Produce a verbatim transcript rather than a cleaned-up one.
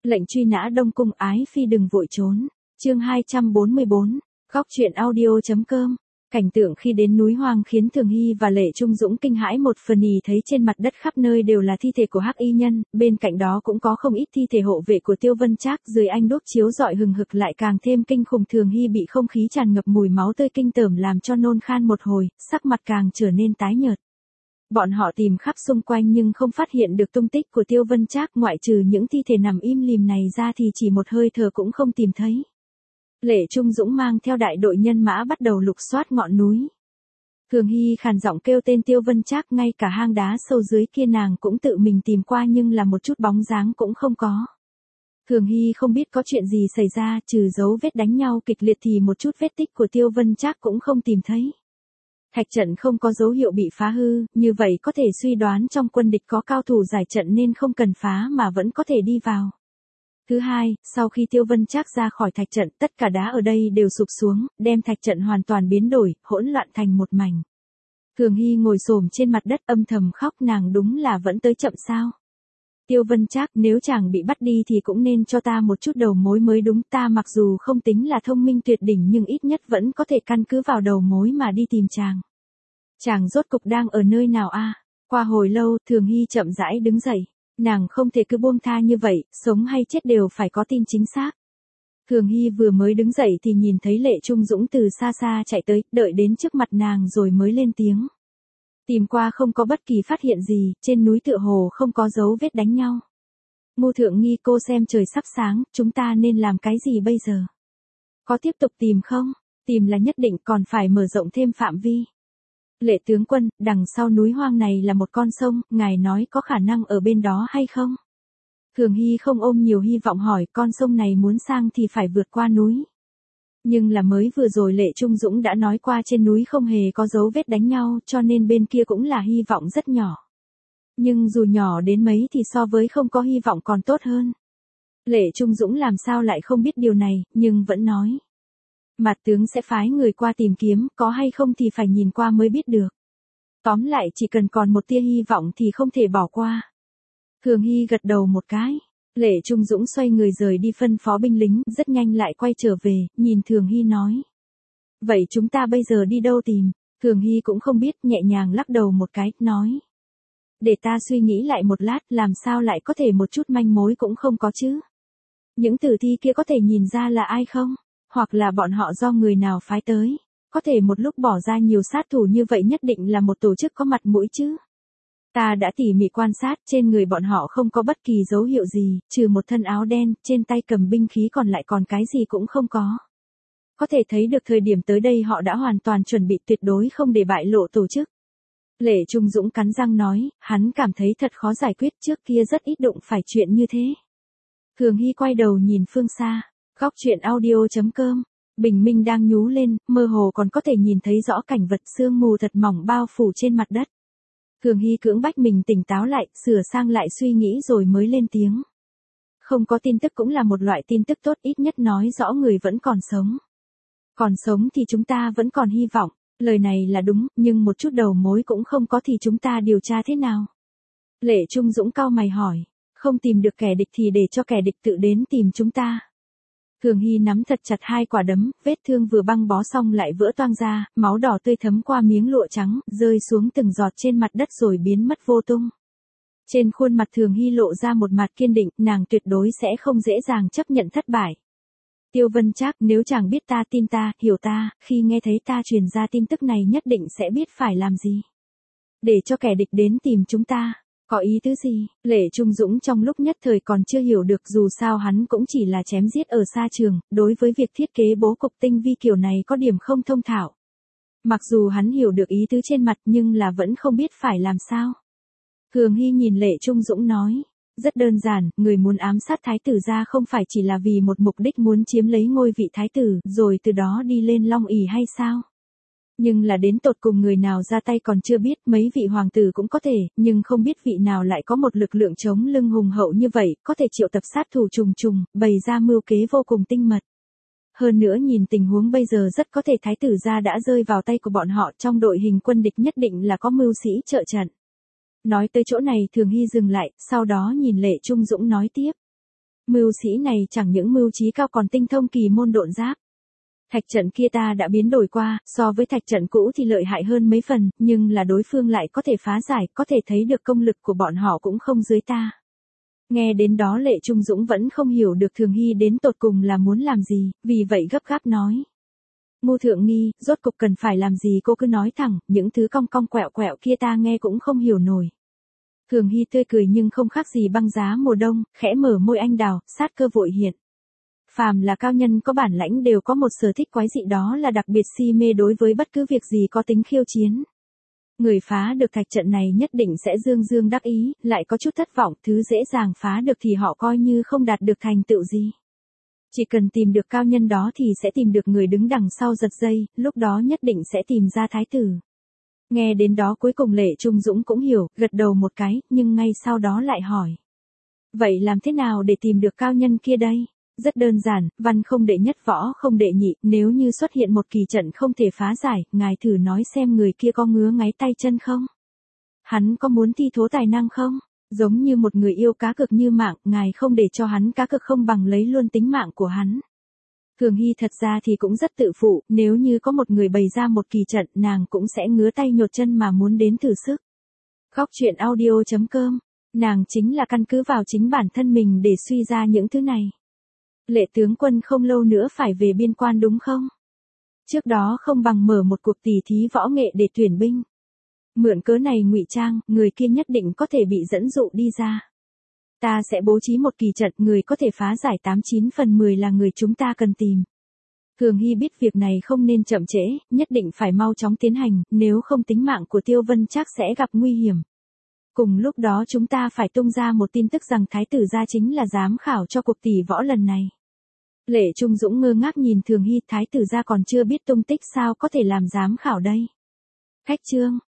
Lệnh truy nã Đông Cung ái phi đừng vội trốn. Chương hai trăm bốn mươi bốn. Góc truyện audio.com. Cảnh tượng khi đến núi hoang khiến Thường Hy và Lệ Trung Dũng kinh hãi một phần, ý thấy trên mặt đất khắp nơi đều là thi thể của hắc y nhân, bên cạnh đó cũng có không ít thi thể hộ vệ của Tiêu Vân Trác, dưới ánh đuốc chiếu rọi hừng hực lại càng thêm kinh khủng. Thường Hy bị không khí tràn ngập mùi máu tươi kinh tởm làm cho nôn khan một hồi, sắc mặt càng trở nên tái nhợt. Bọn họ tìm khắp xung quanh nhưng không phát hiện được tung tích của Tiêu Vân Trác, ngoại trừ những thi thể nằm im lìm này ra thì chỉ một hơi thở cũng không tìm thấy. Lệ Trung Dũng mang theo đại đội nhân mã bắt đầu lục soát ngọn núi. Thường Hy khàn giọng kêu tên Tiêu Vân Trác, ngay cả hang đá sâu dưới kia nàng cũng tự mình tìm qua nhưng là một chút bóng dáng cũng không có. Thường Hy không biết có chuyện gì xảy ra, trừ dấu vết đánh nhau kịch liệt thì một chút vết tích của Tiêu Vân Trác cũng không tìm thấy. Thạch trận không có dấu hiệu bị phá hư, như vậy có thể suy đoán trong quân địch có cao thủ giải trận nên không cần phá mà vẫn có thể đi vào. Thứ hai, sau khi Tiêu Vân Trác ra khỏi thạch trận, tất cả đá ở đây đều sụp xuống, đem thạch trận hoàn toàn biến đổi, hỗn loạn thành một mảnh. Thường Hy ngồi xổm trên mặt đất âm thầm khóc, nàng đúng là vẫn tới chậm sao. Tiêu Vân Trác, nếu chàng bị bắt đi thì cũng nên cho ta một chút đầu mối mới đúng, ta mặc dù không tính là thông minh tuyệt đỉnh nhưng ít nhất vẫn có thể căn cứ vào đầu mối mà đi tìm chàng. Chàng rốt cục đang ở nơi nào a? À? Qua hồi lâu, Thường Hy chậm rãi đứng dậy. Nàng không thể cứ buông tha như vậy, sống hay chết đều phải có tin chính xác. Thường Hy vừa mới đứng dậy thì nhìn thấy Lệ Trung Dũng từ xa xa chạy tới, đợi đến trước mặt nàng rồi mới lên tiếng. Tìm qua không có bất kỳ phát hiện gì, trên núi tựa hồ không có dấu vết đánh nhau. Ngô Thượng Nghi, cô xem trời sắp sáng, chúng ta nên làm cái gì bây giờ? Có tiếp tục tìm không? Tìm là nhất định, còn phải mở rộng thêm phạm vi. Lệ tướng quân, đằng sau núi hoang này là một con sông, ngài nói có khả năng ở bên đó hay không? Thường Hy không ôm nhiều hy vọng hỏi, con sông này muốn sang thì phải vượt qua núi. Nhưng là mới vừa rồi Lệ Trung Dũng đã nói qua trên núi không hề có dấu vết đánh nhau, cho nên bên kia cũng là hy vọng rất nhỏ. Nhưng dù nhỏ đến mấy thì so với không có hy vọng còn tốt hơn. Lệ Trung Dũng làm sao lại không biết điều này, nhưng vẫn nói. Mạt tướng sẽ phái người qua tìm kiếm, có hay không thì phải nhìn qua mới biết được. Tóm lại chỉ cần còn một tia hy vọng thì không thể bỏ qua. Thường Hy gật đầu một cái. Lệ Trung Dũng xoay người rời đi phân phó binh lính, rất nhanh lại quay trở về, nhìn Thường Hy nói. Vậy chúng ta bây giờ đi đâu tìm? Thường Hy cũng không biết, nhẹ nhàng lắc đầu một cái, nói. Để ta suy nghĩ lại một lát, làm sao lại có thể một chút manh mối cũng không có chứ? Những tử thi kia có thể nhìn ra là ai không? Hoặc là bọn họ do người nào phái tới? Có thể một lúc bỏ ra nhiều sát thủ như vậy nhất định là một tổ chức có mặt mũi chứ? Ta đã tỉ mỉ quan sát, trên người bọn họ không có bất kỳ dấu hiệu gì, trừ một thân áo đen, trên tay cầm binh khí còn lại còn cái gì cũng không có. Có thể thấy được thời điểm tới đây họ đã hoàn toàn chuẩn bị, tuyệt đối không để bại lộ tổ chức. Lệ Trung Dũng cắn răng nói, hắn cảm thấy thật khó giải quyết, trước kia rất ít đụng phải chuyện như thế. Thường Hy quay đầu nhìn phương xa, góc truyện audio.com, bình minh đang nhú lên, mơ hồ còn có thể nhìn thấy rõ cảnh vật, sương mù thật mỏng bao phủ trên mặt đất. Thường Hy cưỡng bách mình tỉnh táo lại, sửa sang lại suy nghĩ rồi mới lên tiếng. Không có tin tức cũng là một loại tin tức tốt, ít nhất nói rõ người vẫn còn sống. Còn sống thì chúng ta vẫn còn hy vọng, lời này là đúng, nhưng một chút đầu mối cũng không có thì chúng ta điều tra thế nào? Lệ Trung Dũng cau mày hỏi, không tìm được kẻ địch thì để cho kẻ địch tự đến tìm chúng ta. Thường Hy nắm thật chặt hai quả đấm, vết thương vừa băng bó xong lại vỡ toang ra, máu đỏ tươi thấm qua miếng lụa trắng, rơi xuống từng giọt trên mặt đất rồi biến mất vô tung. Trên khuôn mặt Thường Hy lộ ra một mặt kiên định, nàng tuyệt đối sẽ không dễ dàng chấp nhận thất bại. Tiêu Vân Trác, nếu chàng biết ta, tin ta, hiểu ta, khi nghe thấy ta truyền ra tin tức này nhất định sẽ biết phải làm gì. Để cho kẻ địch đến tìm chúng ta. Có ý tứ gì? Lệ Trung Dũng trong lúc nhất thời còn chưa hiểu được, dù sao hắn cũng chỉ là chém giết ở xa trường, đối với việc thiết kế bố cục tinh vi kiểu này có điểm không thông thạo. Mặc dù hắn hiểu được ý tứ trên mặt nhưng là vẫn không biết phải làm sao. Thường Hy nhìn Lệ Trung Dũng nói, rất đơn giản, người muốn ám sát thái tử ra không phải chỉ là vì một mục đích muốn chiếm lấy ngôi vị thái tử, rồi từ đó đi lên long ỷ hay sao? Nhưng là đến tột cùng người nào ra tay còn chưa biết, mấy vị hoàng tử cũng có thể, nhưng không biết vị nào lại có một lực lượng chống lưng hùng hậu như vậy, có thể triệu tập sát thủ trùng trùng, bày ra mưu kế vô cùng tinh mật. Hơn nữa nhìn tình huống bây giờ rất có thể thái tử gia đã rơi vào tay của bọn họ, trong đội hình quân địch nhất định là có mưu sĩ trợ trận. Nói tới chỗ này Thường Hy dừng lại, sau đó nhìn Lệ Trung Dũng nói tiếp. Mưu sĩ này chẳng những mưu trí cao còn tinh thông kỳ môn độn giáp. Thạch trận kia ta đã biến đổi qua, so với thạch trận cũ thì lợi hại hơn mấy phần, nhưng là đối phương lại có thể phá giải, có thể thấy được công lực của bọn họ cũng không dưới ta. Nghe đến đó Lệ Trung Dũng vẫn không hiểu được Thường Hy đến tột cùng là muốn làm gì, vì vậy gấp gáp nói. Ngô Thượng Nghi, rốt cục cần phải làm gì cô cứ nói thẳng, những thứ cong cong quẹo quẹo kia ta nghe cũng không hiểu nổi. Thường Hy tươi cười nhưng không khác gì băng giá mùa đông, khẽ mở môi anh đào, sát cơ vội hiện. Phàm là cao nhân có bản lãnh đều có một sở thích quái dị, đó là đặc biệt si mê đối với bất cứ việc gì có tính khiêu chiến. Người phá được thạch trận này nhất định sẽ dương dương đắc ý, lại có chút thất vọng, thứ dễ dàng phá được thì họ coi như không đạt được thành tựu gì. Chỉ cần tìm được cao nhân đó thì sẽ tìm được người đứng đằng sau giật dây, lúc đó nhất định sẽ tìm ra thái tử. Nghe đến đó cuối cùng Lệ Trung Dũng cũng hiểu, gật đầu một cái, nhưng ngay sau đó lại hỏi. Vậy làm thế nào để tìm được cao nhân kia đây? Rất đơn giản, văn không đệ nhất võ không đệ nhị, nếu như xuất hiện một kỳ trận không thể phá giải, ngài thử nói xem người kia có ngứa ngáy tay chân không? Hắn có muốn thi thố tài năng không? Giống như một người yêu cá cược như mạng, ngài không để cho hắn cá cược không bằng lấy luôn tính mạng của hắn. Thường Hy thật ra thì cũng rất tự phụ, nếu như có một người bày ra một kỳ trận, nàng cũng sẽ ngứa tay nhột chân mà muốn đến thử sức. Góc truyện audio chấm com, nàng chính là căn cứ vào chính bản thân mình để suy ra những thứ này. Lệ tướng quân không lâu nữa phải về biên quan đúng không? Trước đó không bằng mở một cuộc tỉ thí võ nghệ để tuyển binh. Mượn cớ này ngụy trang, người kia nhất định có thể bị dẫn dụ đi ra. Ta sẽ bố trí một kỳ trận, người có thể phá giải tám chín phần mười là người chúng ta cần tìm. Thường Hy biết việc này không nên chậm trễ, nhất định phải mau chóng tiến hành, nếu không tính mạng của Tiêu Vân chắc sẽ gặp nguy hiểm. Cùng lúc đó chúng ta phải tung ra một tin tức rằng Thái tử gia chính là giám khảo cho cuộc tỷ võ lần này. Lệ Trung Dũng ngơ ngác nhìn Thường Hy, Thái tử gia còn chưa biết tung tích sao có thể làm giám khảo đây. Khách trương,